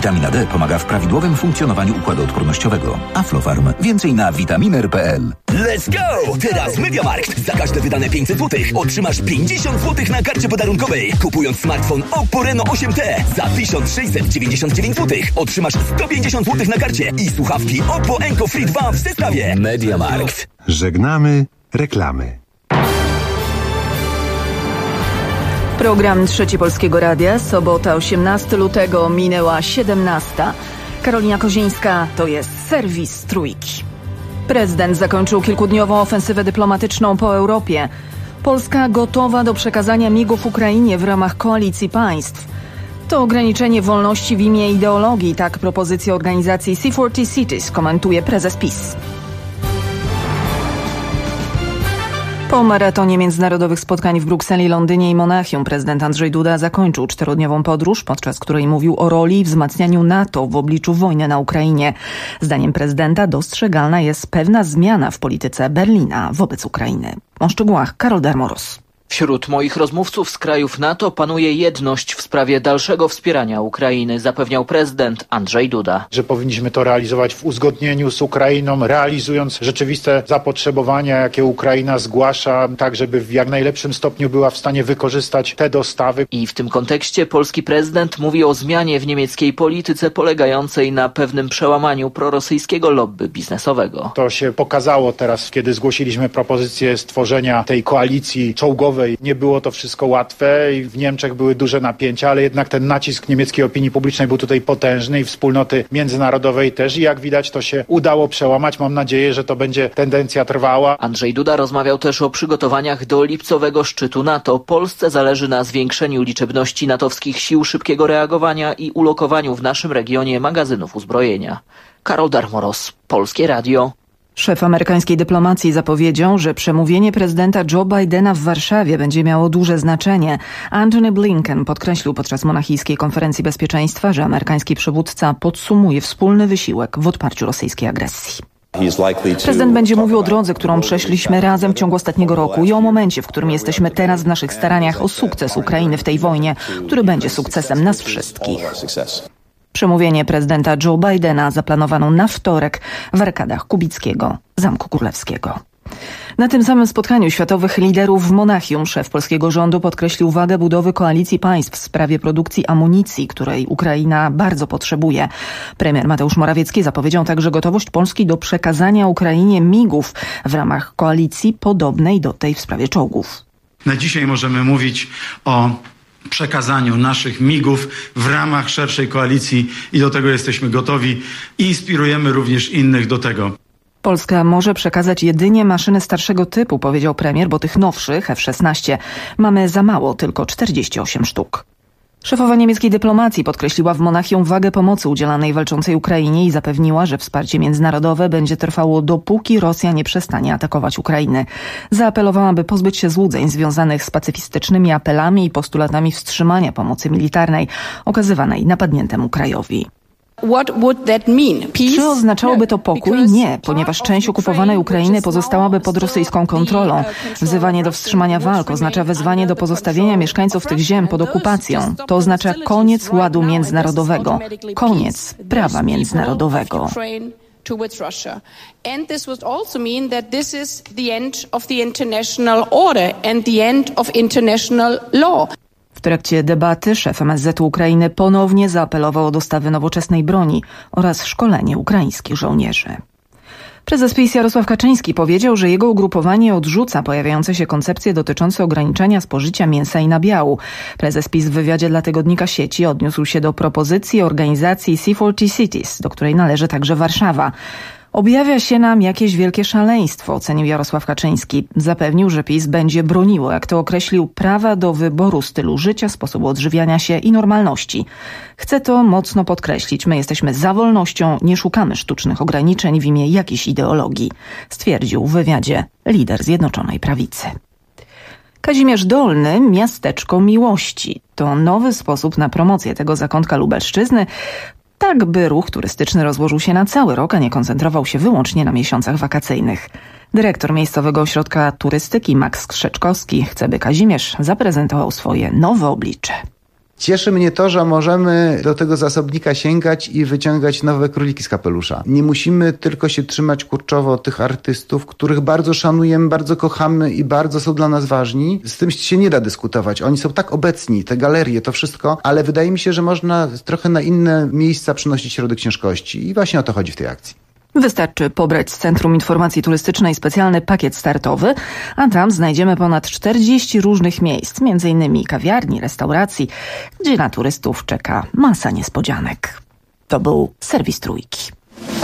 Witamina D pomaga w prawidłowym funkcjonowaniu układu odpornościowego. Aflofarm. Więcej na vitaminer.pl. Let's go! Teraz MediaMarkt. Za każde wydane 500 zł otrzymasz 50 zł na karcie podarunkowej. Kupując smartfon Oppo Reno 8T za 1699 zł otrzymasz 150 zł na karcie i słuchawki Oppo Enco Free 2 w zestawie. MediaMarkt. Żegnamy reklamy. Program Trzeci Polskiego Radia, sobota 18 lutego, minęła 17. Karolina Kozińska, to jest serwis Trójki. Prezydent zakończył kilkudniową ofensywę dyplomatyczną po Europie. Polska gotowa do przekazania MIG-ów Ukrainie w ramach koalicji państw. To ograniczenie wolności w imię ideologii, tak propozycję organizacji C40 Cities komentuje prezes PiS. Po maratonie międzynarodowych spotkań w Brukseli, Londynie i Monachium prezydent Andrzej Duda zakończył 4-dniową podróż, podczas której mówił o roli i wzmacnianiu NATO w obliczu wojny na Ukrainie. Zdaniem prezydenta dostrzegalna jest pewna zmiana w polityce Berlina wobec Ukrainy. O szczegółach Karol Darmoros. Wśród moich rozmówców z krajów NATO panuje jedność w sprawie dalszego wspierania Ukrainy, zapewniał prezydent Andrzej Duda. Że powinniśmy to realizować w uzgodnieniu z Ukrainą, realizując rzeczywiste zapotrzebowania, jakie Ukraina zgłasza, tak żeby w jak najlepszym stopniu była w stanie wykorzystać te dostawy. I w tym kontekście polski prezydent mówi o zmianie w niemieckiej polityce polegającej na pewnym przełamaniu prorosyjskiego lobby biznesowego. To się pokazało teraz, kiedy zgłosiliśmy propozycję stworzenia tej koalicji czołgowej. Nie było to wszystko łatwe i w Niemczech były duże napięcia, ale jednak ten nacisk niemieckiej opinii publicznej był tutaj potężny i wspólnoty międzynarodowej też i jak widać to się udało przełamać. Mam nadzieję, że to będzie tendencja trwała. Andrzej Duda rozmawiał też o przygotowaniach do lipcowego szczytu NATO. Polsce zależy na zwiększeniu liczebności natowskich sił szybkiego reagowania i ulokowaniu w naszym regionie magazynów uzbrojenia. Karol Darmoros, Polskie Radio. Szef amerykańskiej dyplomacji zapowiedział, że przemówienie prezydenta Joe Bidena w Warszawie będzie miało duże znaczenie. Antony Blinken podkreślił podczas monachijskiej konferencji bezpieczeństwa, że amerykański przywódca podsumuje wspólny wysiłek w odparciu rosyjskiej agresji. Prezydent będzie mówił o drodze, którą przeszliśmy razem w ciągu ostatniego roku i o momencie, w którym jesteśmy teraz w naszych staraniach o sukces Ukrainy w tej wojnie, który będzie sukcesem nas wszystkich. Przemówienie prezydenta Joe Bidena zaplanowano na wtorek w arkadach Kubickiego Zamku Królewskiego. Na tym samym spotkaniu światowych liderów w Monachium szef polskiego rządu podkreślił wagę budowy koalicji państw w sprawie produkcji amunicji, której Ukraina bardzo potrzebuje. Premier Mateusz Morawiecki zapowiedział także gotowość Polski do przekazania Ukrainie MIG-ów w ramach koalicji podobnej do tej w sprawie czołgów. Na dzisiaj możemy mówić o przekazaniu naszych MIG-ów w ramach szerszej koalicji i do tego jesteśmy gotowi i inspirujemy również innych do tego. Polska może przekazać jedynie maszyny starszego typu, powiedział premier, bo tych nowszych F-16 mamy za mało, tylko 48 sztuk. Szefowa niemieckiej dyplomacji podkreśliła w Monachium wagę pomocy udzielanej walczącej Ukrainie i zapewniła, że wsparcie międzynarodowe będzie trwało dopóki Rosja nie przestanie atakować Ukrainy. Zaapelowała, by pozbyć się złudzeń związanych z pacyfistycznymi apelami i postulatami wstrzymania pomocy militarnej okazywanej napadniętemu krajowi. Czy oznaczałoby to pokój? Nie, ponieważ część okupowanej Ukrainy pozostałaby pod rosyjską kontrolą. Wzywanie do wstrzymania walk oznacza wezwanie do pozostawienia mieszkańców tych ziem pod okupacją. To oznacza koniec ładu międzynarodowego, koniec prawa międzynarodowego. And this would also mean that this is the end of the international order and the end of international law. W trakcie debaty szef MSZ Ukrainy ponownie zaapelował o dostawy nowoczesnej broni oraz szkolenie ukraińskich żołnierzy. Prezes PiS Jarosław Kaczyński powiedział, że jego ugrupowanie odrzuca pojawiające się koncepcje dotyczące ograniczania spożycia mięsa i nabiału. Prezes PiS w wywiadzie dla tygodnika Sieci odniósł się do propozycji organizacji C40 Cities, do której należy także Warszawa. Objawia się nam jakieś wielkie szaleństwo, ocenił Jarosław Kaczyński. Zapewnił, że PiS będzie broniło, jak to określił, prawa do wyboru stylu życia, sposobu odżywiania się i normalności. Chcę to mocno podkreślić. My jesteśmy za wolnością, nie szukamy sztucznych ograniczeń w imię jakiejś ideologii, stwierdził w wywiadzie lider Zjednoczonej Prawicy. Kazimierz Dolny, miasteczko miłości. To nowy sposób na promocję tego zakątka Lubelszczyzny, tak by ruch turystyczny rozłożył się na cały rok, a nie koncentrował się wyłącznie na miesiącach wakacyjnych. Dyrektor Miejscowego Ośrodka Turystyki Max Krzeczkowski chce, by Kazimierz zaprezentował swoje nowe oblicze. Cieszy mnie to, że możemy do tego zasobnika sięgać i wyciągać nowe króliki z kapelusza. Nie musimy tylko się trzymać kurczowo tych artystów, których bardzo szanujemy, bardzo kochamy i bardzo są dla nas ważni. Z tym się nie da dyskutować. Oni są tak obecni, te galerie, to wszystko, ale wydaje mi się, że można trochę na inne miejsca przynosić środek ciężkości i właśnie o to chodzi w tej akcji. Wystarczy pobrać z Centrum Informacji Turystycznej specjalny pakiet startowy, a tam znajdziemy ponad 40 różnych miejsc, m.in. kawiarni, restauracji, gdzie na turystów czeka masa niespodzianek. To był serwis Trójki.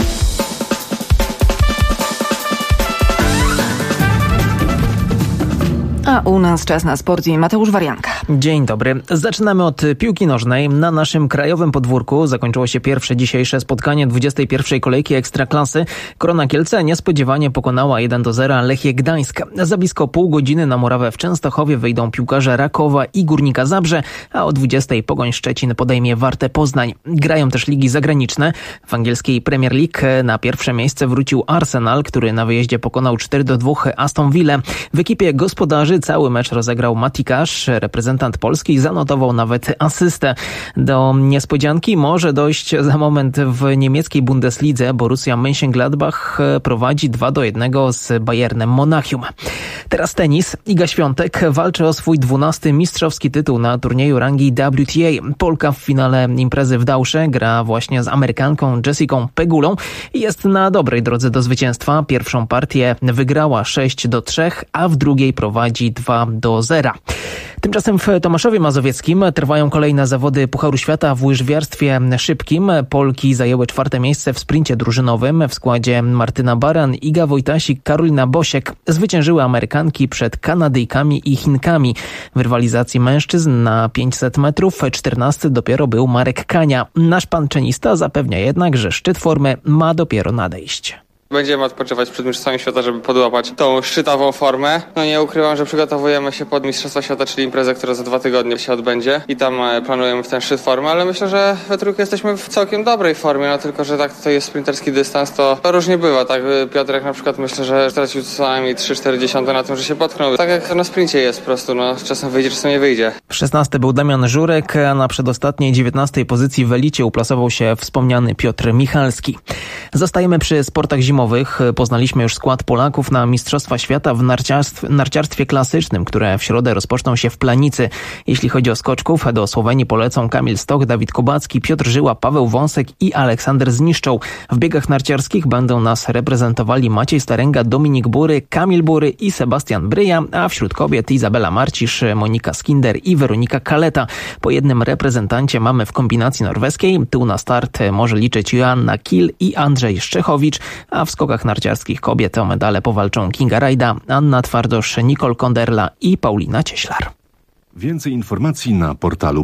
A u nas czas na sport i Mateusz Warianka. Dzień dobry. Zaczynamy od piłki nożnej. Na naszym krajowym podwórku zakończyło się pierwsze dzisiejsze spotkanie 21. kolejki Ekstraklasy. Korona Kielce niespodziewanie pokonała 1-0 Lechię Gdańsk. Za blisko pół godziny na murawę w Częstochowie wyjdą piłkarze Rakowa i Górnika Zabrze, a o 20 Pogoń Szczecin podejmie Wartę Poznań. Grają też ligi zagraniczne. W angielskiej Premier League na pierwsze miejsce wrócił Arsenal, który na wyjeździe pokonał 4-2 Aston Villę. W ekipie gospodarzy cały mecz rozegrał Mati Cash, reprezentant Polski, zanotował nawet asystę. Do niespodzianki może dojść za moment w niemieckiej Bundeslidze. Borussia Mönchengladbach prowadzi 2-1 z Bayernem Monachium. Teraz tenis. Iga Świątek walczy o swój 12. mistrzowski tytuł na turnieju rangi WTA. Polka w finale imprezy w Dausze gra właśnie z Amerykanką Jessicą Pegulą i jest na dobrej drodze do zwycięstwa. Pierwszą partię wygrała 6-3, a w drugiej prowadzi 2-0. Tymczasem w Tomaszowie Mazowieckim trwają kolejne zawody Pucharu Świata w łyżwiarstwie szybkim. Polki zajęły 4. miejsce w sprincie drużynowym w składzie Martyna Baran, Iga Wojtasik, Karolina Bosiek. Zwyciężyły Amerykanki przed Kanadyjkami i Chinkami. W rywalizacji mężczyzn na 500 metrów 14 dopiero był Marek Kania. Nasz pan tenista zapewnia jednak, że szczyt formy ma dopiero nadejść. Będziemy odpoczywać przed Mistrzostwami Świata, żeby podłapać tą szczytową formę. No nie ukrywam, że przygotowujemy się pod Mistrzostwa Świata, czyli imprezę, która za 2 tygodnie się odbędzie i tam planujemy w ten szczyt formy, ale myślę, że we trójkę jesteśmy w całkiem dobrej formie, no tylko, że tak to jest sprinterski dystans, to różnie bywa, tak? Piotrek na przykład myślę, że stracił co najmniej 3-4 na tym, że się potknął. Tak jak na sprincie jest po prostu, no czasem wyjdzie, czasem nie wyjdzie. 16 był Damian Żurek, a na przedostatniej 19 pozycji w elicie uplasował się wspomniany Piotr Michalski. Zostajemy przy sportach zimowych. Poznaliśmy już skład Polaków na Mistrzostwa Świata w narciarstwie klasycznym, które w środę rozpoczną się w Planicy. Jeśli chodzi o skoczków, do Słowenii polecą Kamil Stoch, Dawid Kubacki, Piotr Żyła, Paweł Wąsek i Aleksander Zniszczoł. W biegach narciarskich będą nas reprezentowali Maciej Staręga, Dominik Bury, Kamil Bury i Sebastian Bryja, a wśród kobiet Izabela Marcisz, Monika Skinder i Weronika Kaleta. Po jednym reprezentancie mamy w kombinacji norweskiej. Tu na start może liczyć Joanna Kil i Andrzej Szczechowicz, a w skokach narciarskich kobiet o medale powalczą Kinga Rajda, Anna Twardosz, Nicole Konderla i Paulina Cieślar. Więcej informacji na portalu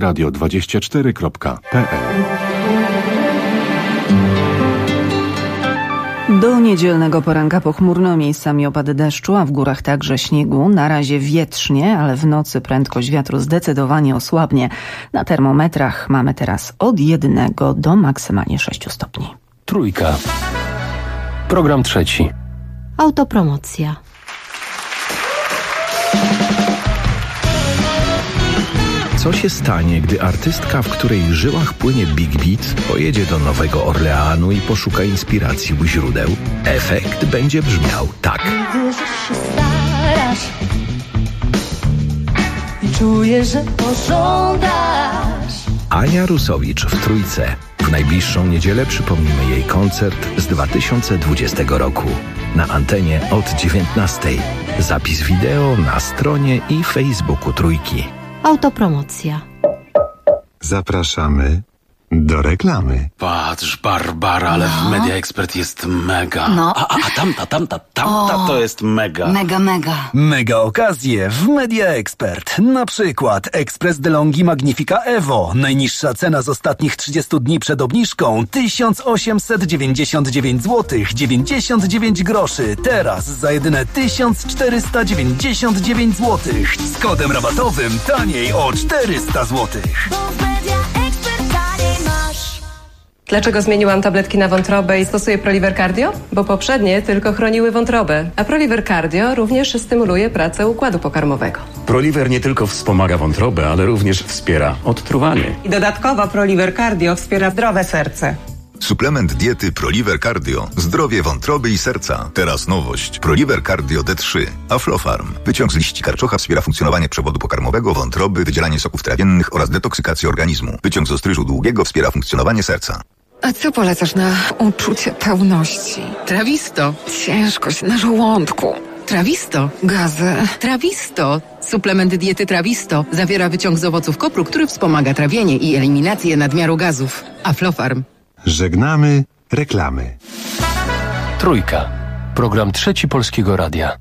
polskieradio24.pl. Do niedzielnego poranka pochmurno, miejscami opady deszczu, a w górach także śniegu. Na razie wietrznie, ale w nocy prędkość wiatru zdecydowanie osłabnie. Na termometrach mamy teraz od 1 do maksymalnie 6 stopni. Trójka. Program trzeci. Autopromocja. Co się stanie, gdy artystka, w której żyłach płynie Big Beat, pojedzie do Nowego Orleanu i poszuka inspiracji u źródeł? Efekt będzie brzmiał tak. Widzę, że się starasz i czuję, że pożądasz. Ania Rusowicz w Trójce. W najbliższą niedzielę przypomnimy jej koncert z 2020 roku. Na antenie od 19. Zapis wideo na stronie i Facebooku Trójki. Autopromocja. Zapraszamy do reklamy. Patrz, Barbara, ale w Media Expert jest mega. No. A tamta to jest mega. Mega. Mega okazje w Media Expert. Na przykład Express DeLonghi Magnifica Evo. Najniższa cena z ostatnich 30 dni przed obniżką 1899 zł 99 groszy. Teraz za jedyne 1499 zł. Z kodem rabatowym taniej o 400 zł. Dlaczego zmieniłam tabletki na wątrobę i stosuję Proliver Cardio? Bo poprzednie tylko chroniły wątrobę, a Proliver Cardio również stymuluje pracę układu pokarmowego. Proliver nie tylko wspomaga wątrobę, ale również wspiera odtruwanie. I dodatkowo Proliver Cardio wspiera zdrowe serce. Suplement diety Proliver Cardio. Zdrowie wątroby i serca. Teraz nowość. Proliver Cardio D3. Aflofarm. Wyciąg z liści karczocha wspiera funkcjonowanie przewodu pokarmowego, wątroby, wydzielanie soków trawiennych oraz detoksykację organizmu. Wyciąg z ostryżu długiego wspiera funkcjonowanie serca. A co polecasz na uczucie pełności? Trawisto. Ciężkość na żołądku. Trawisto. Gazy. Trawisto. Suplement diety Trawisto zawiera wyciąg z owoców kopru, który wspomaga trawienie i eliminację nadmiaru gazów. Aflofarm. Żegnamy reklamy. Trójka. Program Trzeci Polskiego Radia.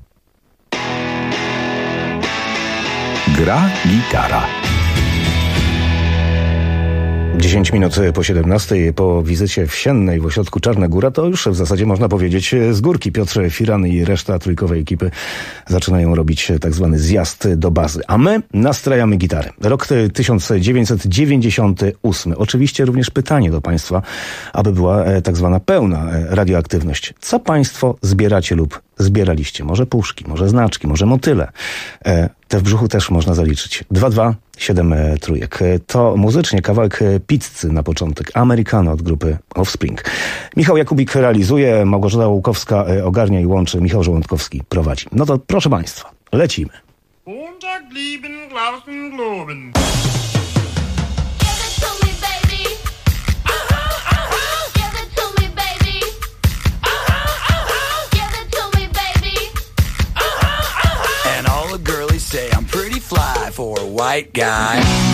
Gra gitara. 10 minut po 17 po wizycie wsiennej w ośrodku Czarna Góra to już w zasadzie można powiedzieć z górki. Piotr Firan i reszta trójkowej ekipy zaczynają robić tak zwany zjazd do bazy. A my nastrajamy gitary. Rok 1998. Oczywiście również pytanie do Państwa, aby była tak zwana pełna radioaktywność. Co Państwo zbieracie lub zbieraliście? Może puszki, może znaczki, może motyle. Te w brzuchu też można zaliczyć. 227 trójek. To muzycznie kawałek pizzy na początek. Americano od grupy Offspring. Michał Jakubik realizuje, Małgorzata Łukowska ogarnia i łączy, Michał Żołądkowski prowadzi. No to proszę Państwa, lecimy. Say I'm pretty fly for a white guy.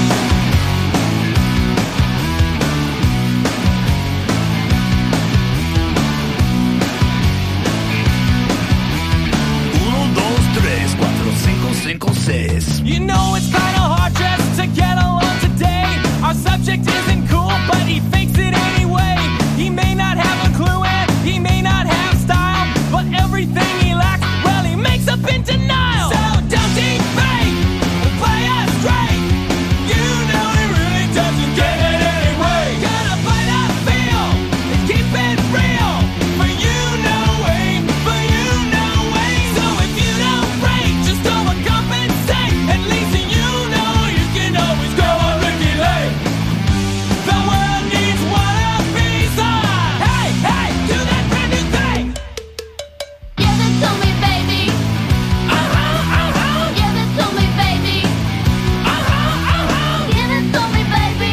Uno, dos, tres, cuatro, cinco, cinco, seis. You know it's kinda hard just to get along today. Our subject isn't cool, but he fakes it anyway. He may not have a clue and he may not have style, but everything he lacks, well, he makes up in denial. So don't think play us straight. You know he really doesn't get it anyway. Gotta play that feel and keep it real. For you no way, for you no way. So if you don't break, just overcompensate. At least you know you can always go on Ricky Lake. The world needs one of these. Hey, hey, do that brand new thing. Give it to me, baby. Give it to me, baby. Give it to me, baby.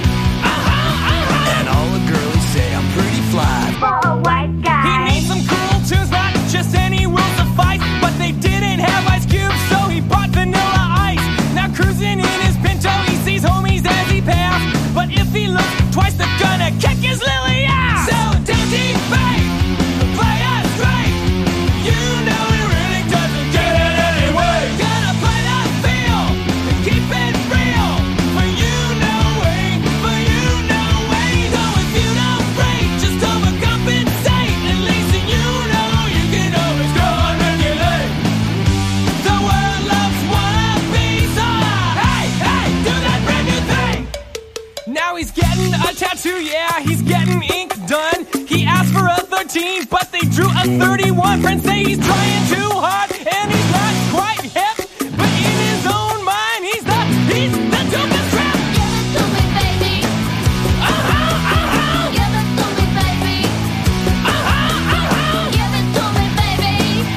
And all the girlies say I'm pretty fly For a white guy. He needs some cool tunes, not just any will suffice. But they didn't have Ice Cube, so he bought Vanilla Ice. Now cruising in his Pinto, he sees homies as he passed. But if he looks twice, they're gonna kick his lily ass. So don't debate, play us straight. You know he really doesn't get it anyway. Gotta play that feel and keep it real. For you no way, for you no way. So if you don't break, just overcompensate. At least you know you can always go on regulate. The world loves wannabes. Hey, hey, do that brand new thing. Now he's getting a tattoo, yeah, he's getting ink done. He asked for a 13, but they drew a 31. Friends say he's trying too hard, and he's not quite hip. But in his own mind, he's the dopest rap. Give it to me, baby. Give it to me, baby. Give it to me, baby.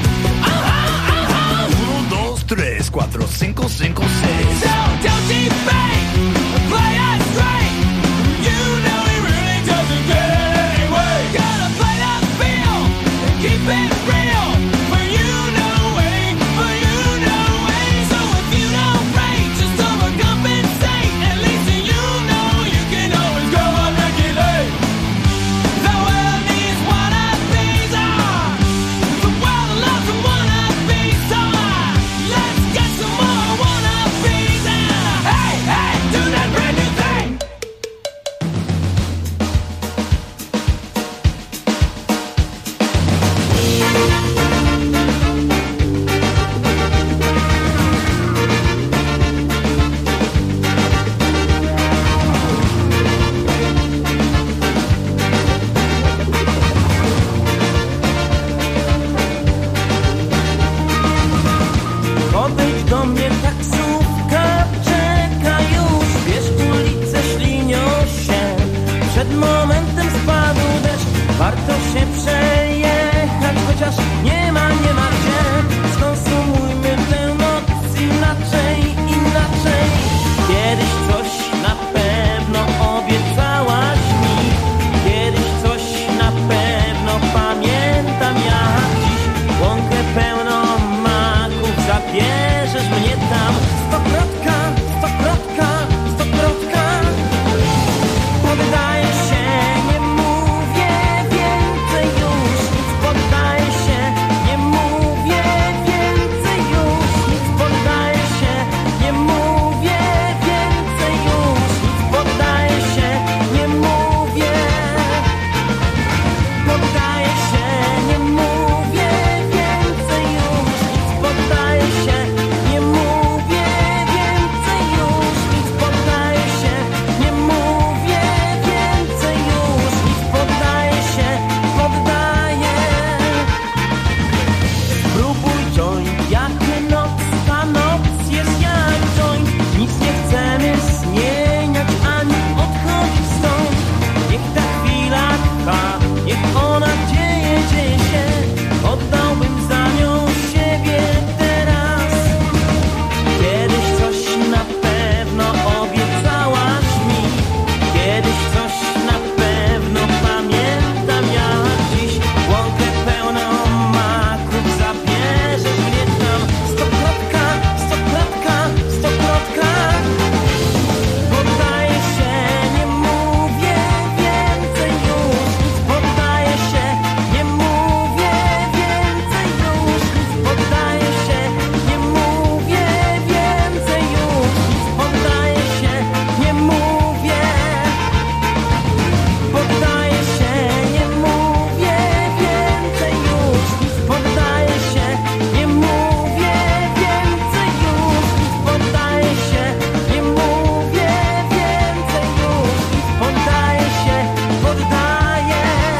Uno, dos, tres, cuatro, cinco, cinco, seis. So don't debate, play us straight. You know he really doesn't get it anyway. Gotta play that feel and keep it real. For you know Warto się przejechać, chociaż nie ma gdzie. Skonsumujmy tę noc inaczej. Kiedyś coś na pewno obiecałaś mi. Kiedyś coś na pewno pamiętam jak dziś. Łąkę pełną maków, zabierzesz mnie tam. Stokrotka. Poddaję się, nie mówię więcej już. Nic poddaję się, nie mówię więcej już. Nic poddaję się, nie mówię więcej już. Nic poddaję się, nie mówię. Poddaję się, nie mówię więcej już. Nic poddaję się, nie mówię więcej już. Nic poddaję się, nie mówię więcej już. Nic poddaję się, poddaję. Spróbuj joint, jak noc, ta noc jest jak joint. Nic nie chcemy zmieniać, ani odchodzić stąd. Niech ta chwila trwa, niech ona dzieje się. Oddałbym za nią siebie teraz. Kiedyś coś na pewno obiecałaś mi. Kiedyś coś na pewno pamiętam jak dziś. Łąkę pełną maków, zabierzesz mnie tam. Stokrotka. Poddaję się, nie mówię więcej już. Nic poddaję się, nie mówię więcej już. Nic poddaję się, nie mówię więcej już. Nic poddaję się, nie mówię. Poddaję się, nie mówię więcej już. Nic poddaję się, nie mówię więcej już. Nic poddaję się, nie mówię więcej już. Nic poddaję się, poddaję.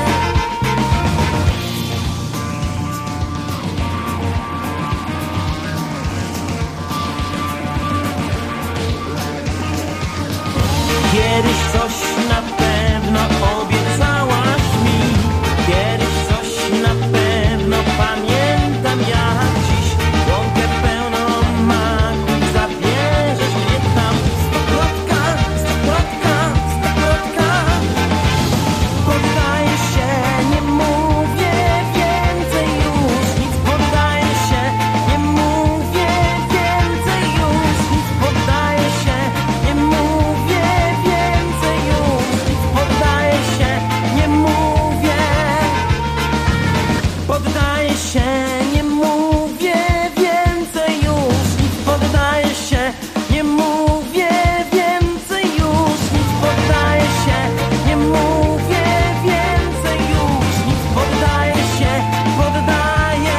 Kiedyś coś na pewno obiecałaś mi. Kiedyś coś na pewno pamiętam jak dziś. Łąkę pełną maków, zabierzesz mnie tam. Stokrotka. Poddaję się, nie mówię więcej już. Nic poddaję się, nie mówię więcej już. Nic poddaję się, nie mówię więcej już. Nic poddaję się, nie mówię. Poddaję się, nie mówię więcej już. Nic poddaję się, nie mówię więcej już. Nic poddaję się, nie mówię więcej już. Nic poddaję się, poddaję.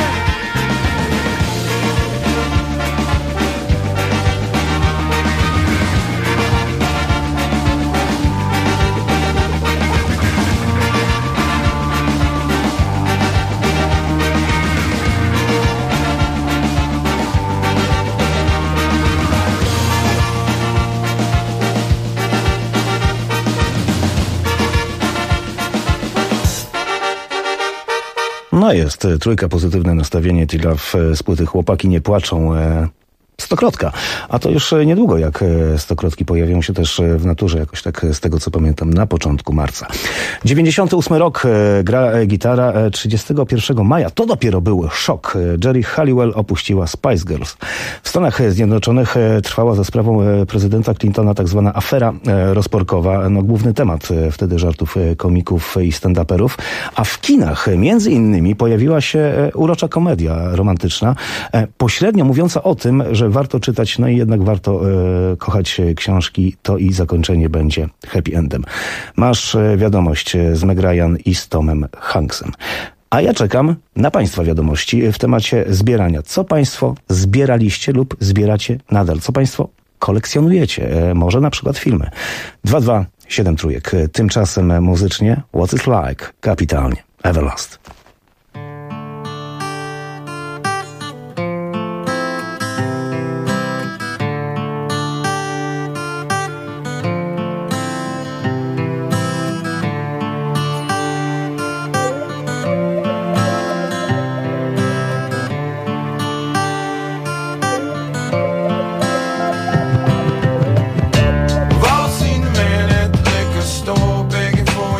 No jest trójka, pozytywne nastawienie, T-Love z płyty Chłopaki nie płaczą. Stokrotka. A to już niedługo, jak stokrotki pojawią się też w naturze, jakoś tak z tego co pamiętam, na początku marca. 98 rok, gra gitara. 31 maja, to dopiero był szok. Geri Halliwell opuściła Spice Girls. W Stanach Zjednoczonych trwała za sprawą prezydenta Clintona tak zwana afera rozporkowa. No, główny temat wtedy żartów komików i stand-uperów. A w kinach między innymi pojawiła się urocza komedia romantyczna, pośrednio mówiąca o tym, że warto czytać, no i jednak warto kochać książki, to i zakończenie będzie happy endem. Masz wiadomość z Meg Ryan i z Tomem Hanksem. A ja czekam na Państwa wiadomości w temacie zbierania. Co Państwo zbieraliście lub zbieracie nadal? Co Państwo kolekcjonujecie? Może na przykład filmy. 2273. Tymczasem muzycznie What's It Like? Kapitalnie. Everlast.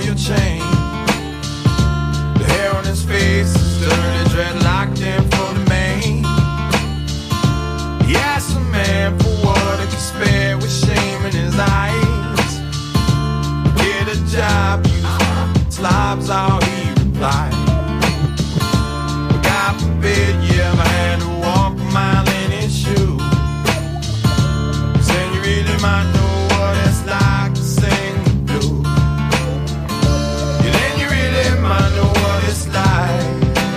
your chain. The hair on his face is dirty, dreadlocked in for the main. He asked a man for what he could spare with shame in his eyes. Get a job, you slobs, all he replied. But God forbid you ever had to walk a mile in his shoes. Then you really might know what it's like to sing the blues. Yeah, then you really might know what it's like.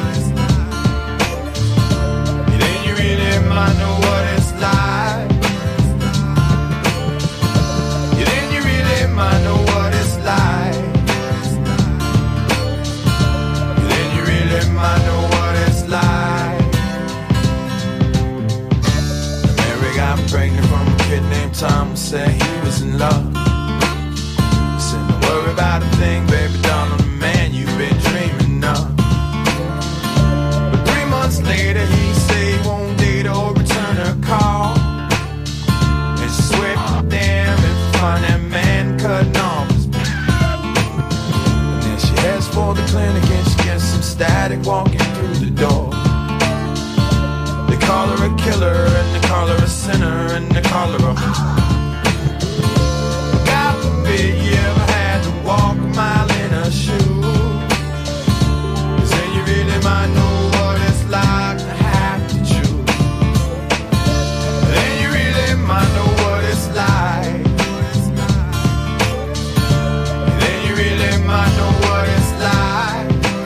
Yeah, then you really might know what it's like. Yeah, then you really might know what it's like. Yeah, then you really might know what it's like. Mary got pregnant from a kid named Tom, said he was in love. He said, don't worry about a thing, baby doll, I'm the man you've been dreaming of. But 3 months later he said he won't date or return her call. And she swear, damn, if find that man cutting off his and then she heads for the clinic and she gets some static walking through the door. They call her a killer and they call her a sinner and they call her a God forbid you ever had to walk a mile in her shoes. 'Cause then you really might know what it's like to have to choose. Then you really might know what it's like. Then you really might know what it's like.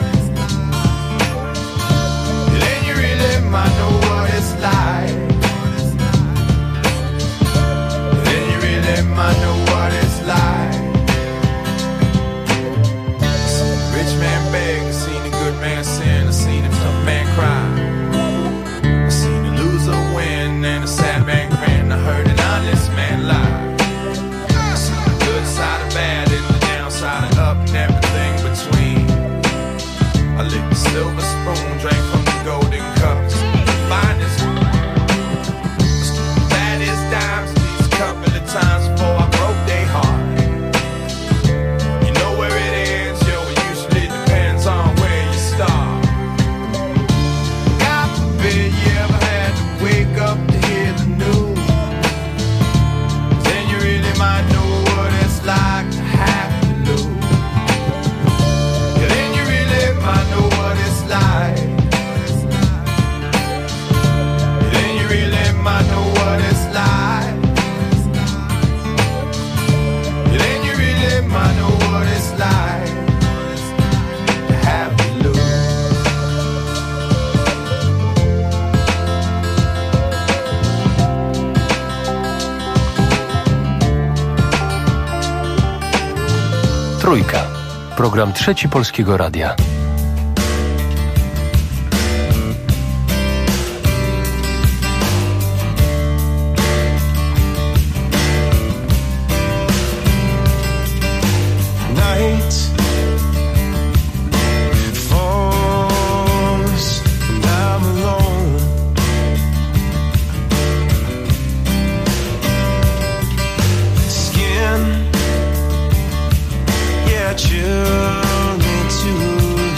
Then you really might know what it's like. Then you really might know what it's like. I seen a rich man beg, I seen a good man sin, I seen a tough man cry. I seen a loser win and a sad man grin, I heard an honest man lie. I seen the good side of bad and the downside of up and everything between. I licked the silver spoon, drank from the golden cups. The finest, baddest dimes these couple of times before I broke their heart. You know where it ends, yo, it usually depends on where you start. God forbid you ever had to wake up to hear the news. Then you really might know what it's like to have to lose. Yeah, then you really might know what it's like. Yeah, then you really might know what it's like. Yeah, then you really might know what it's like to have to lose. Trójka. Program Trzeci Polskiego Radia. Night falls and I'm alone. Skin, yeah, chilled me to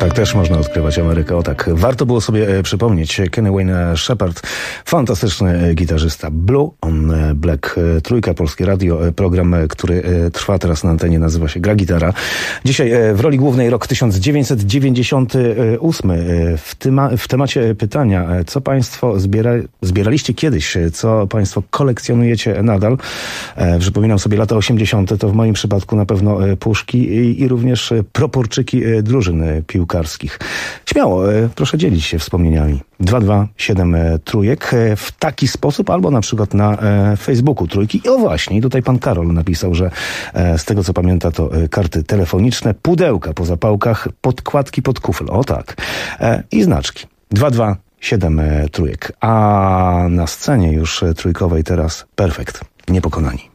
Tak też można odkrywać Amerykę. O tak, warto było sobie przypomnieć. Kenny Wayne Shepherd, fantastyczny gitarzysta. Blue on Black, Trójka, Polskie Radio. Program, który trwa teraz na antenie, nazywa się Gra Gitara. Dzisiaj w roli głównej rok 1998. W temacie pytania, co państwo zbieraliście kiedyś, co państwo kolekcjonujecie nadal. Przypominam sobie lata 80. to w moim przypadku na pewno puszki i również proporczyki drużyn piłkarskich. Śmiało, proszę dzielić się wspomnieniami. 227 Trójek w taki sposób, albo na przykład na Facebooku Trójki. I o właśnie, tutaj pan Karol napisał, że z tego co pamięta to karty telefoniczne, pudełka po zapałkach, podkładki pod kufel. O tak. I znaczki. 227 Trójek. A na scenie już trójkowej teraz Perfekt. Niepokonani.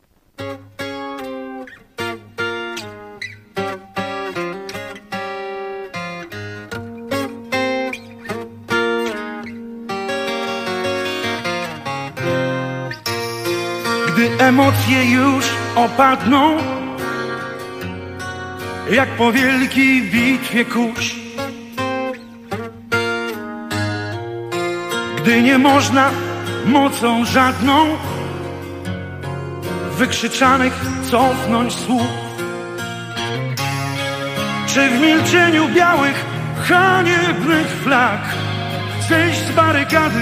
Gdy emocje już opadną, jak po wielkiej bitwie kurz, gdy nie można mocą żadną wykrzyczanych cofnąć słów, czy w milczeniu białych, haniebnych flag zejść z barykady,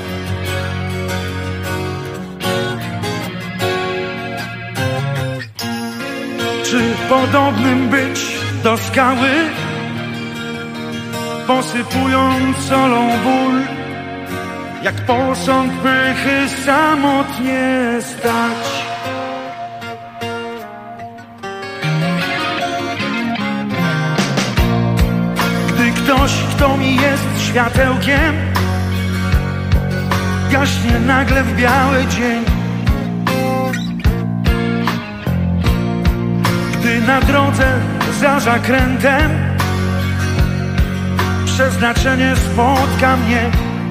czy podobnym być do skały, posypując solą ból, jak posąg pychy samotnie stać. Gdy ktoś, kto mi jest światełkiem, gaśnie nagle w biały dzień, gdy na drodze za zakrętem przeznaczenie spotka mnie,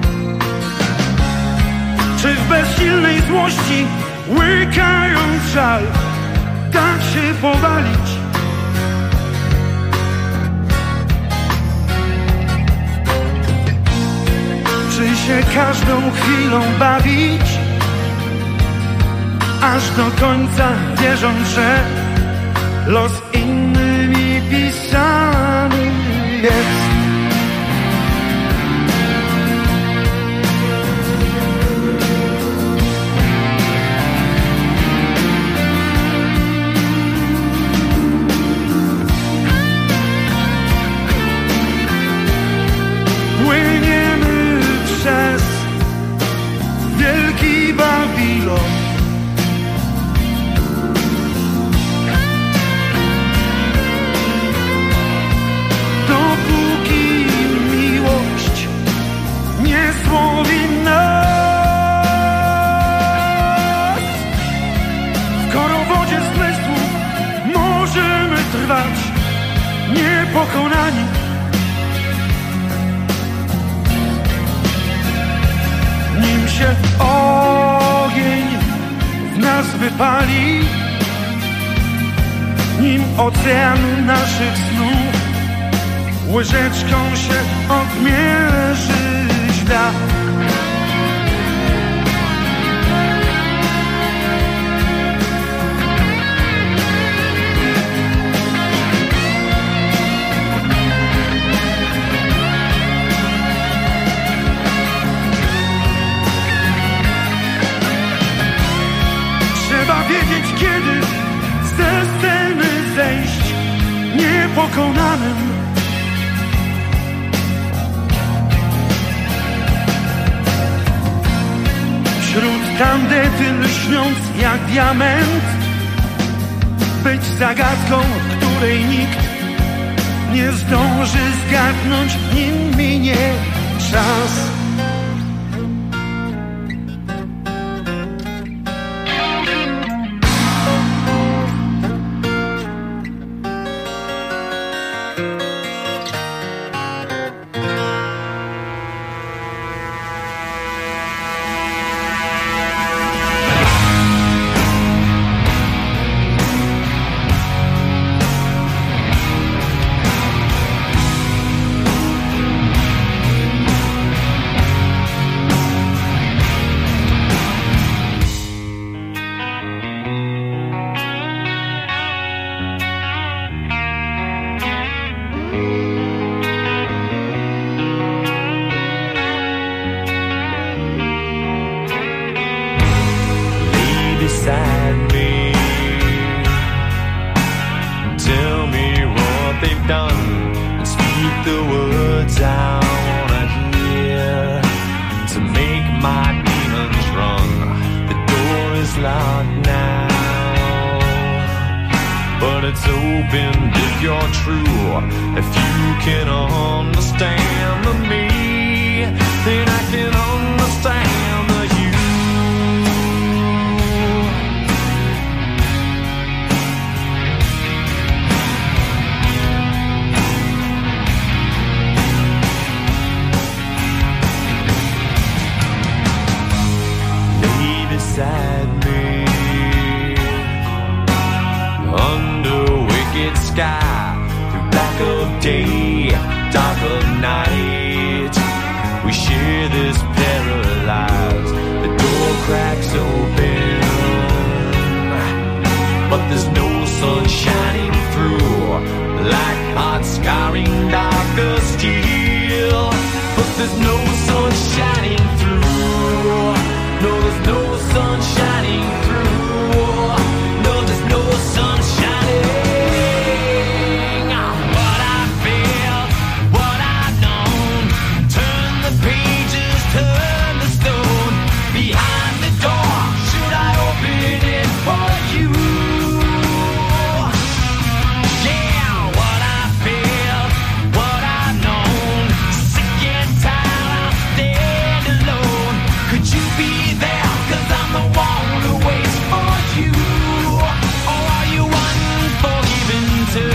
czy w bezsilnej złości, łykając żal, dać się powalić, czy się każdą chwilą bawić, aż do końca wierząc, że los innymi pisany jest. Płyniemy przez wielki Babilon, dopóki miłość nie złowi nas. W korowodzie zmysłów możemy trwać niepokonani, nim się ogień w nas wypali, nim ocean naszych snów łyżeczką się odmierzy świat. Trzeba wiedzieć, kiedy ze sceny zejść niepokonanym. Wśród tandety lśniąc jak diament, być zagadką, której nikt nie zdąży zgadnąć, nim minie czas. done and speak the words I wanna hear to make my demons run. The door is locked now, but it's open if you're true. If you can understand the me, then I can understand the you. Lay beside me under wicked sky, through black of day, dark of night. We share this paralyzed. The door cracks open, but there's no sun shining through, like hot scarring darker steel. But there's no sun shining through. No, there's no sun shining through. No, there's no sun shining. What I feel, what I've known. Turn the pages, turn the stone. Behind the door, should I open it for you? Yeah, what I feel, what I've known. Sick and tired, I'll stand alone. Could you be there? 'Cause I'm the one who waits for you. Or are you unforgiven too?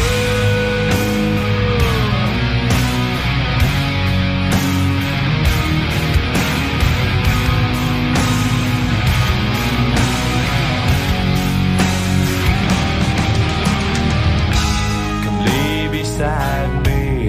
Come lay beside me.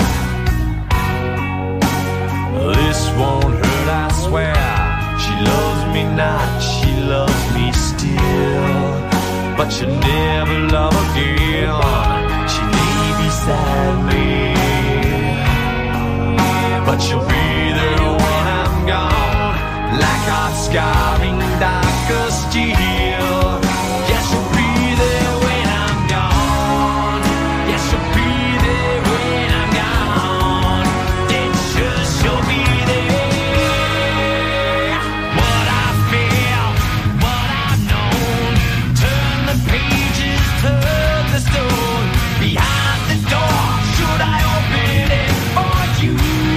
This won't hurt, I swear. She loves me not, she loves me still. But she'll never love again. She lay beside me, but she'll be there when I'm gone, like hot scarring darker steel. Yes, she'll be there when I'm gone. Yes, she'll be there when I'm gone. Then she'll be there. What I feel, what I've known. Turn the pages, turn the stone. Behind the door, should I open it for you?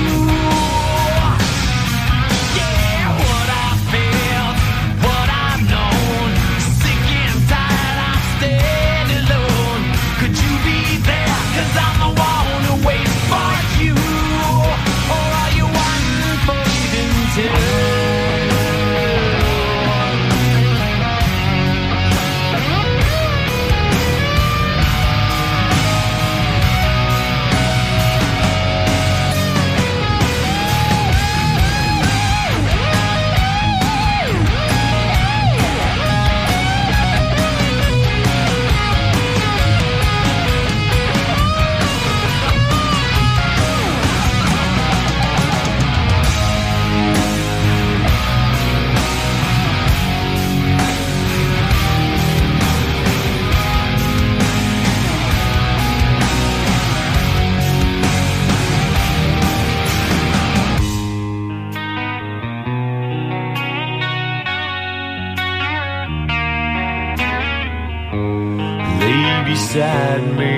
Yeah, what I feel, what I've known. Sick and tired, I stand alone. Could you be there? 'Cause I'm the one who waits for you. Or are you unforgiven too? Lay beside me.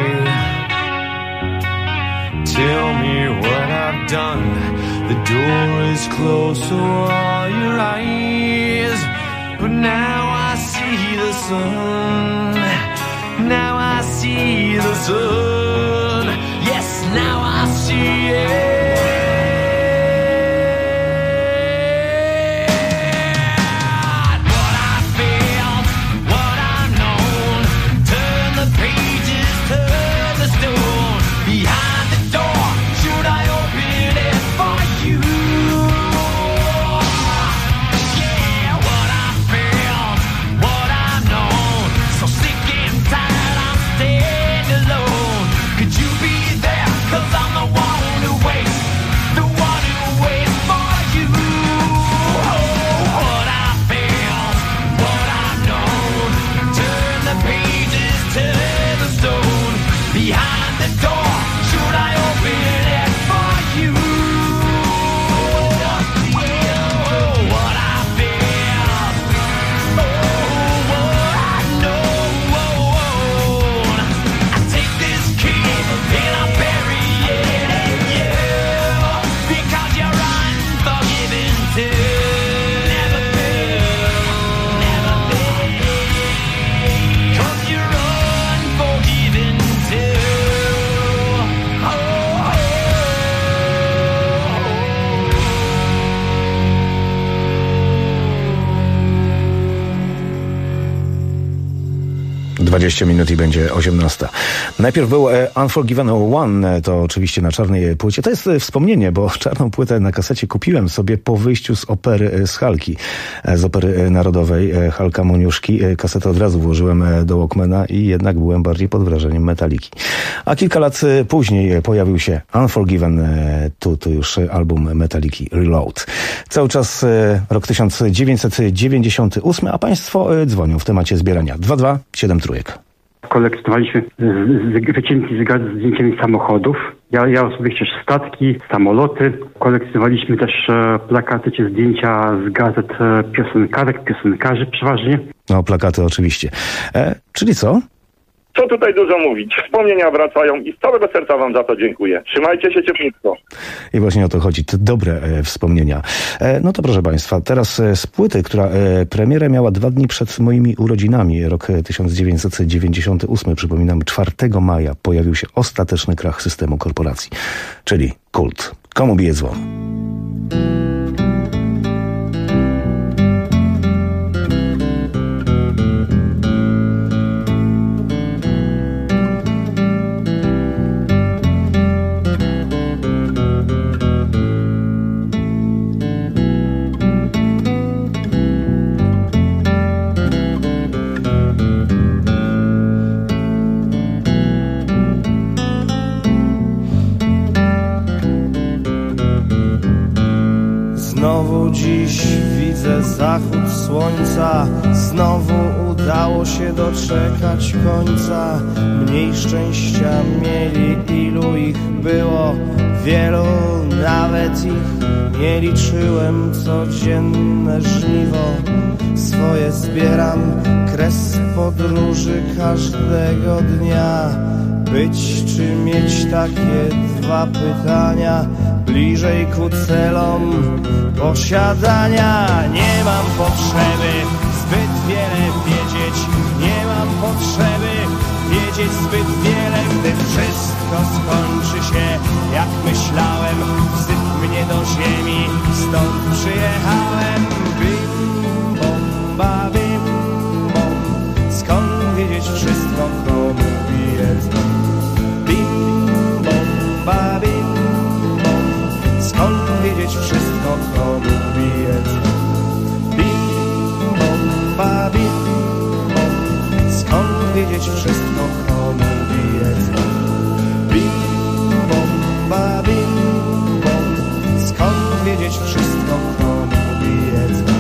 Tell me what I've done. The door is closed, so are your eyes. But now I see the sun. Now I see the sun. Yes, now I see it. What I feel, what I've known. Turn the pages, turn the stone. Behind the door, should I open it for you? Yeah, what I feel, what I've known. So sick and tired, I'm staying alone. Could you be there? 'Cause I'm the one who waits. 20 minut i będzie 18. Najpierw był Unforgiven One, to oczywiście na czarnej płycie. To jest wspomnienie, bo czarną płytę na kasecie kupiłem sobie po wyjściu z opery z Halki, z Opery Narodowej Halka Moniuszki. Kasetę od razu włożyłem do Walkmana i jednak byłem bardziej pod wrażeniem Metaliki. A kilka lat później pojawił się Unforgiven, tu już album Metaliki Reload. Cały czas rok 1998, a państwo dzwonią w temacie zbierania. 227 trójek. Kolekcjonowaliśmy wycinki z gazet z zdjęciami samochodów. Ja osobiście statki, samoloty. Kolekcjonowaliśmy też plakaty czy zdjęcia z gazet piosenkarek, piosenkarzy przeważnie. No, plakaty oczywiście. Czyli co? Co tutaj dużo mówić? Wspomnienia wracają i z całego serca wam za to dziękuję. Trzymajcie się ciepło. I właśnie o to chodzi. To dobre wspomnienia. No to proszę państwa, teraz z płyty, która premierę miała 2 dni przed moimi urodzinami, rok 1998, przypominam, 4 maja pojawił się ostateczny krach systemu korporacji, czyli Kult. Komu bije dzwon? Znowu dziś widzę zachód słońca, znowu udało się doczekać końca. Mniej szczęścia mieli, ilu ich było, wielu nawet ich nie liczyłem. Codzienne żniwo swoje zbieram, kres podróży każdego dnia. Być czy mieć, takie 2 pytania. Bliżej ku celom posiadania. Nie mam potrzeby zbyt wiele wiedzieć, nie mam potrzeby wiedzieć zbyt wiele. Gdy wszystko skończy się jak myślałem, wsyp mnie do ziemi, stąd przyjechałem. Bim bom ba bim bom, skąd wiedzieć wszystko, komu bije dzwon. Bim bom ba bim, skąd wiedzieć wszystko, komu bije dzwon. Bim bom ba bim bom, skąd wiedzieć wszystko, komu bije dzwon. Bim bom ba bim bom, skąd wiedzieć wszystko, komu bije dzwon.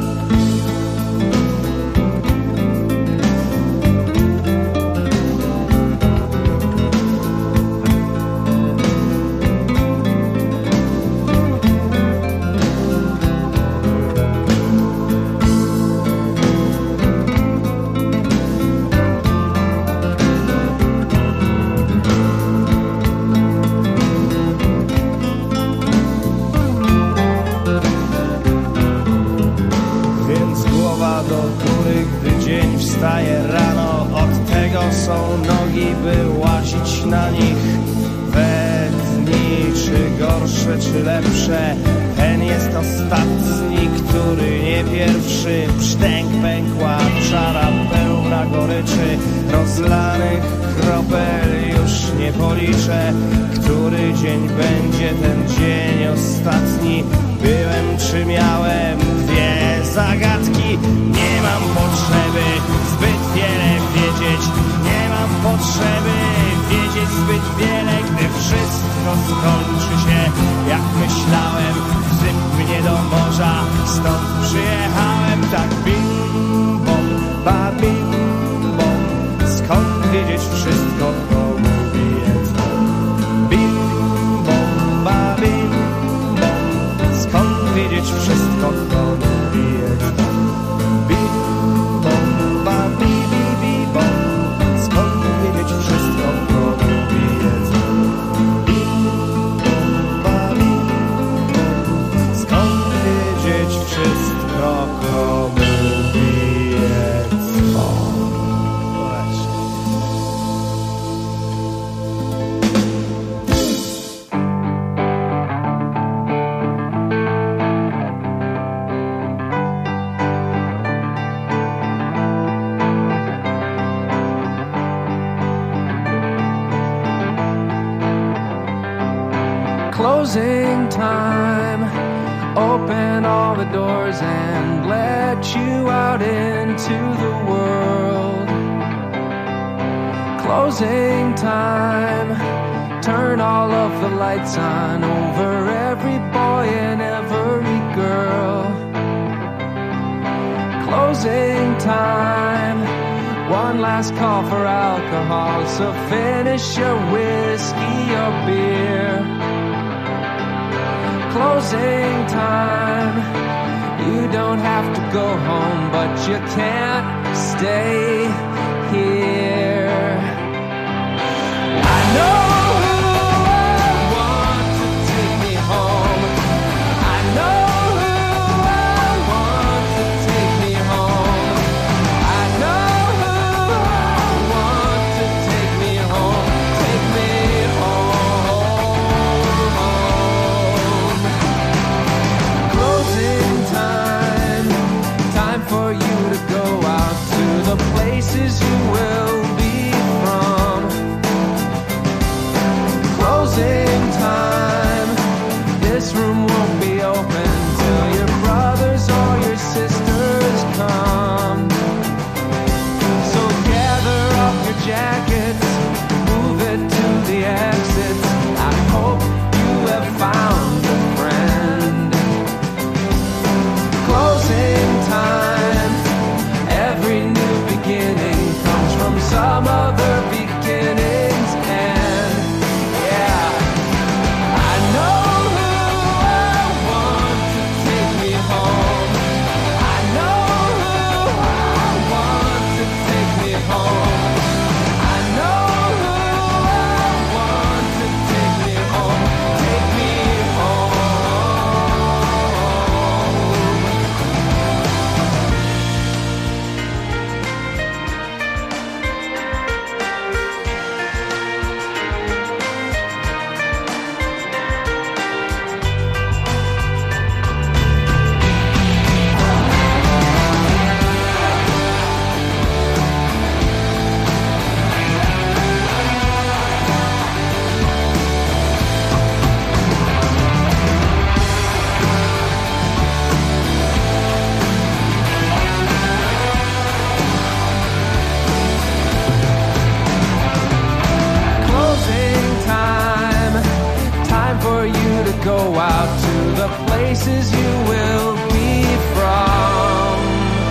Wstaje rano, od tego są nogi, by łazić na nich. We dni czy gorsze, czy lepsze, ten jest ostatni, który nie pierwszy. Psztęk pękła, czara pełna goryczy, rozlanych kropel już nie policzę. Który dzień będzie ten dzień ostatni? Byłem czy miałem, 2 zagadki. Nie mam potrzeby zbyt wiele wiedzieć, nie mam potrzeby wiedzieć zbyt wiele. Gdy wszystko skończy się jak myślałem, wsyp mnie do morza, stąd przyjechałem. Tak bim bom ba bim bom, skąd wiedzieć wszystko, komu bije dzwon. Bim bom ba bim bom, skąd wiedzieć wszystko, komu bije dzwon. Bim bom ba bi bi bi bom, skąd wiedzieć wszystko, komu bije dzwon. Bim bom ba bim bom, skąd wiedzieć wszystko, komu Closing time. Open all the doors and let you out into the world. Closing time. Turn all of the lights on over every boy and every girl. Closing time. One last call for alcohol, so finish your whiskey or beer. Closing time. You don't have to go home, but you can't stay here. I know who I want to take me home. I know who I want to take me home. I know who I want to take me home. Take me home. Closing time. Time for you to go out to the places you will be from. Closing time. This room won't be open till your brothers or your sisters come. So gather up your jackets, move it to the exit. I hope you have found a friend. Closing time. Every new beginning comes from some other beginning's end. Yeah. I know who I want to take me home. I know who I want to take me home. I know who I want to take me home. Take me home. Closing time. Time for you to go out to the places you will be from.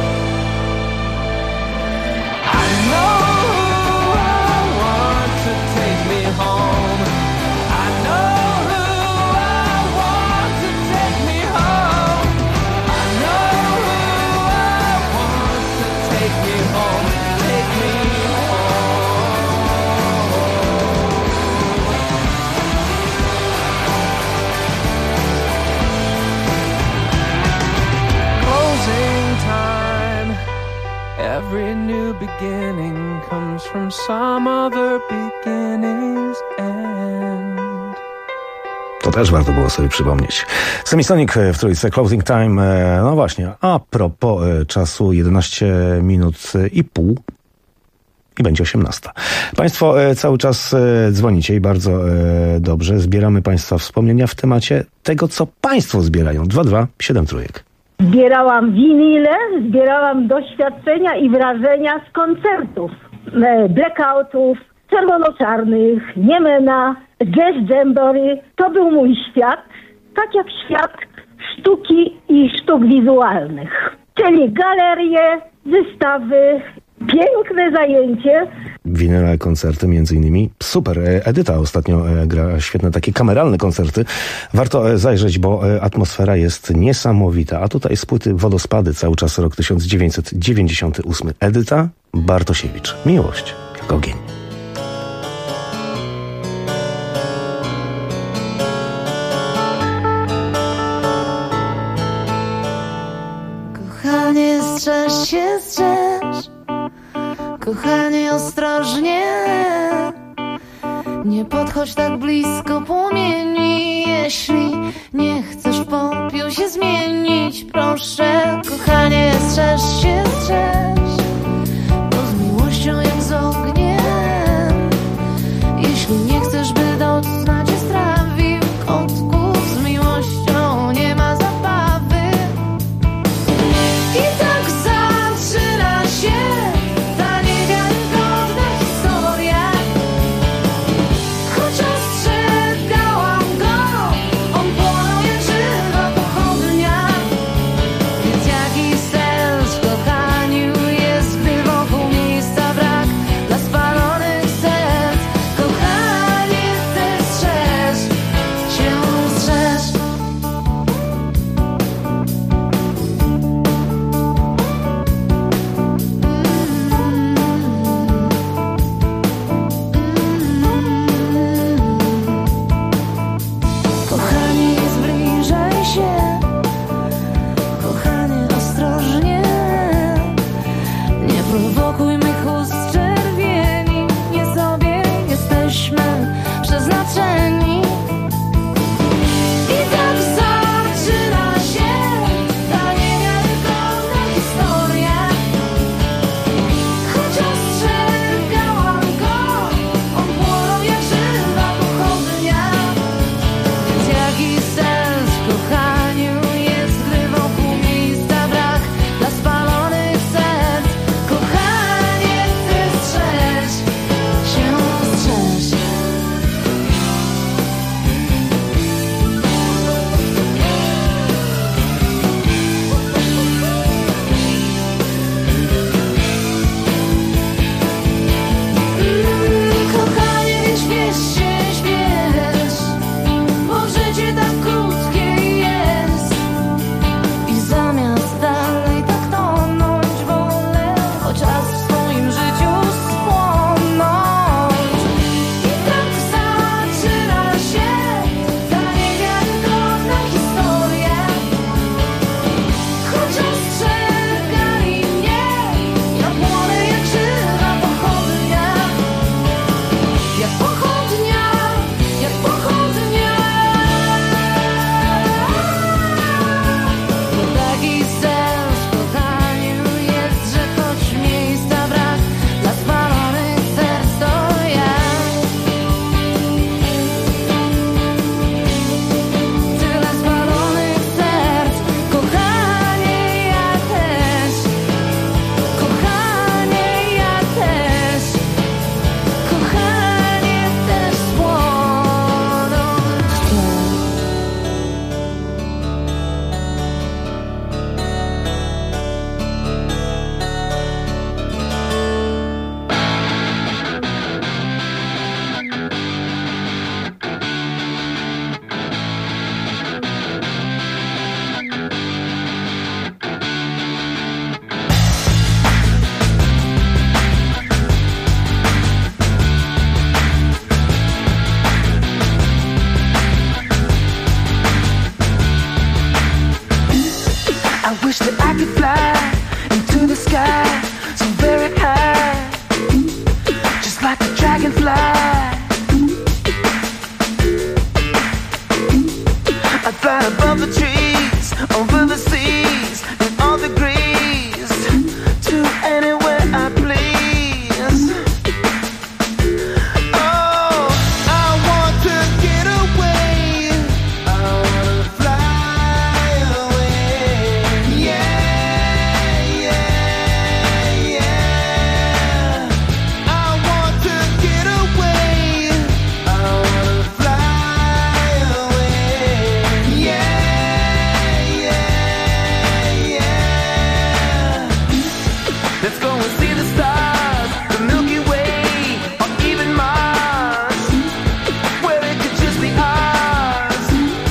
I know who I want to take me home. I know who I want to take me home. I know who I want to take me home. Take me Closing time. Every new beginning comes from some other beginning's end. To też warto było sobie przypomnieć. Semisonic w trójce, Closing Time. No właśnie, a propos czasu, 11 minut i pół. I będzie 18. Państwo cały czas dzwonicie i bardzo dobrze. Zbieramy Państwa wspomnienia w temacie tego, co Państwo zbierają. 2273. Zbierałam winyle, zbierałam doświadczenia i wrażenia z koncertów, blackoutów, czerwono-czarnych, Niemena, jazz jamboree. To był mój świat, tak jak świat sztuki i sztuk wizualnych. Czyli galerie, wystawy, piękne zajęcie. Winyle, koncerty między innymi. Super. Edyta ostatnio gra świetne takie kameralne koncerty. Warto zajrzeć, bo atmosfera jest niesamowita. A tutaj z płyty Wodospady, cały czas rok 1998. Edyta Bartosiewicz. Miłość jak ogień. Kochanie, strzeż się, strzeż. Kochanie, ostrożnie. Nie podchodź tak blisko płomieni. Jeśli nie chcesz w popiół się zmienić, proszę. Kochanie, strzeż się, strzeż. Bo z miłością jak z ogniem. Jeśli nie chcesz, by dotknąć cię strawił kotku. prowokujmy chłód czerwieni. Nie sobie jesteśmy przeznaczeni. I tak zaczyna się ta niewiarygodna historia. Choć ostrzegałam go, on płonął jak żywa pochodnia. Więc jaki sens w kochaniu jest, gdy wokół miejsca brak dla spalonych serc? Kochanie, ty strzeż się, strzeż. Kochanie, nie śpiesz się, śpiesz, bo życie tak krótkie jest. I zamiast dalej tak tonąć, wolę chociaż w swoim życiu spłonąć. I tak zaczyna się ta niewiarygodna historia. Choć ostrzegali mnie, ja płonę jak żywa pochodnia. Jak pochodnia, jak pochodnia. Bo taki sens w kochaniu jest, że choć miejsca brak dla spalonych serc, to ja. Tyle spalonych serc, kochanie, ja też. Kochanie, ja też. Kochanie, też spłonąć chcę. I wish that I could fly into the sky so very high, just like a dragonfly. I'd fly above the trees, over the seas, in all degrees, to anywhere I please. Oh, I want to get away. I wanna fly away. Yeah, yeah, yeah. I want to get away. I wanna fly away. Yeah, yeah, yeah. Let's go and see the stars, the Milky Way, or even Mars, where it could just be ours.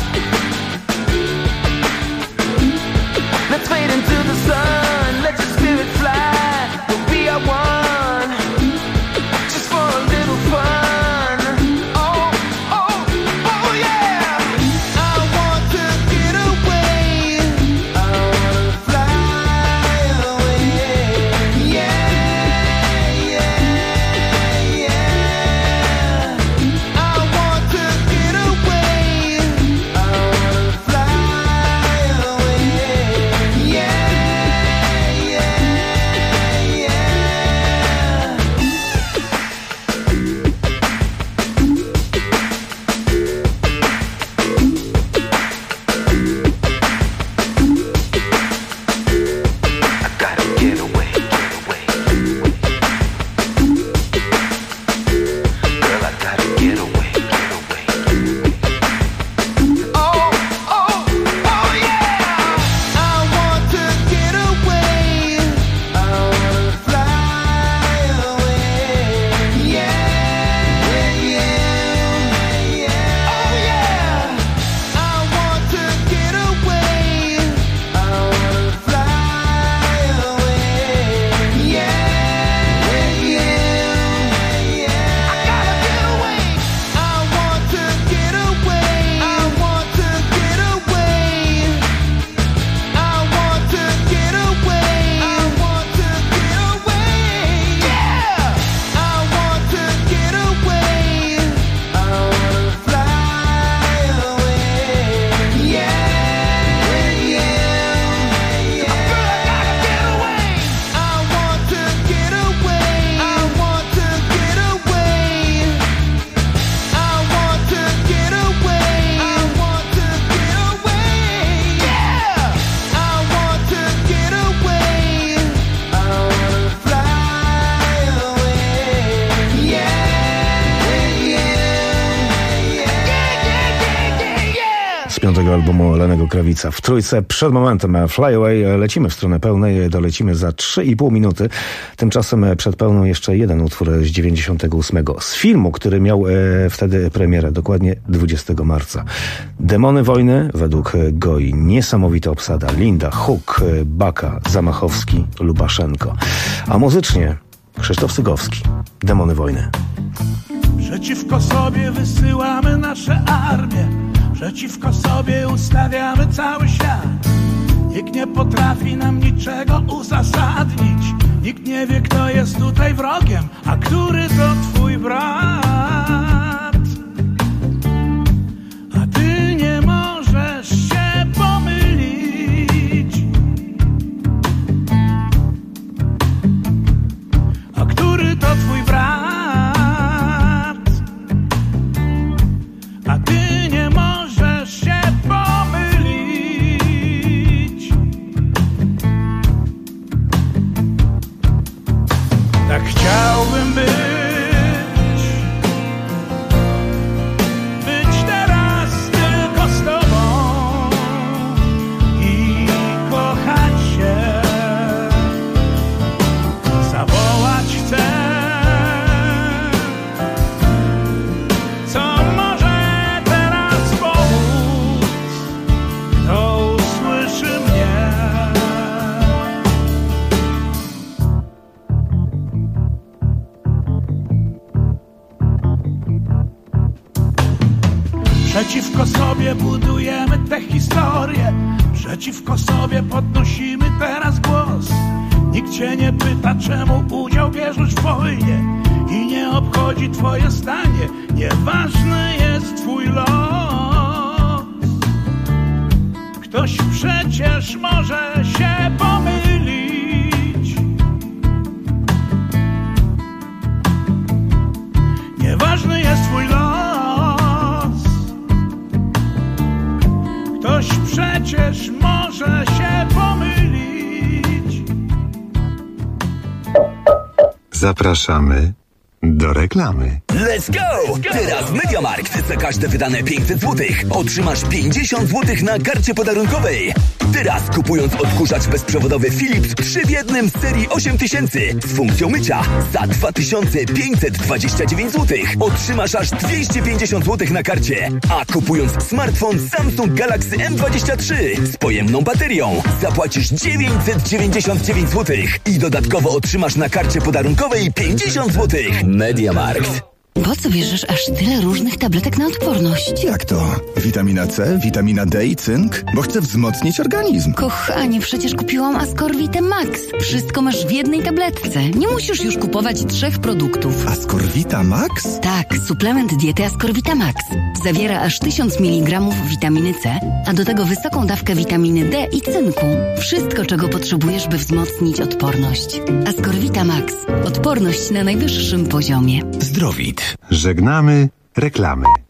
Let's fade into the sun, let your spirit fly, we'll be our one, just for a little fun. Oh, oh, oh yeah. I want to get away. I wanna fly away. Yeah, piątego albumu Lennego Krawica. W trójce przed momentem Fly Away. Lecimy w stronę pełnej, dolecimy za 3,5 minuty. Tymczasem przed pełną jeszcze jeden utwór z 98. Z filmu, który miał wtedy premierę, dokładnie 20 marca. Demony wojny, według Goi. Niesamowita obsada. Linda, Huk, Baka, Zamachowski, Lubaszenko. A muzycznie Krzysztof Cygowski. Demony wojny. Przeciwko sobie wysyłamy nasze armie, przeciwko sobie ustawiamy cały świat. Nikt nie potrafi nam niczego uzasadnić, nikt nie wie, kto jest tutaj wrogiem, a który to twój brat. A ty nie możesz się pomylić. A który to twój brat? A ty nie możesz się pomylić. Tak chciałbym być teraz tylko z tobą i kochać się. Zawołać chcę, co może teraz pomóc, kto usłyszy mnie. Przeciwko sobie budujemy tę historię, przeciwko sobie podnosimy teraz głos. Nikt cię nie pyta, czemu udział bierzesz w wojnie i nie obchodzi twoje zdanie. Nieważny jest twój los. Ktoś przecież może się pomylić. Nieważny jest twój los. Ktoś przecież może się pomylić. Zapraszamy do reklamy. Let's go! Teraz MediaMarkt. Za każde wydane 500 zł otrzymasz 50 zł na karcie podarunkowej. Teraz kupując odkurzacz bezprzewodowy Philips 3 w 1 z serii 8000 z funkcją mycia za 2529 zł otrzymasz aż 250 zł na karcie. A kupując smartfon Samsung Galaxy M23 z pojemną baterią zapłacisz 999 zł i dodatkowo otrzymasz na karcie podarunkowej 50 zł. MediaMarkt. Po co bierzesz aż tyle różnych tabletek na odporność? Jak to? Witamina C, witamina D i cynk? Bo chcę wzmocnić organizm. Kochanie, przecież kupiłam Ascorvitę Max. Wszystko masz w jednej tabletce. Nie musisz już kupować 3 produktów. Ascorvita Max? Tak, suplement diety Ascorvita Max. Zawiera aż 1000 mg witaminy C, a do tego wysoką dawkę witaminy D i cynku. Wszystko, czego potrzebujesz, by wzmocnić odporność. Ascorvita Max. Odporność na najwyższym poziomie. Zdrowit. Żegnamy reklamy.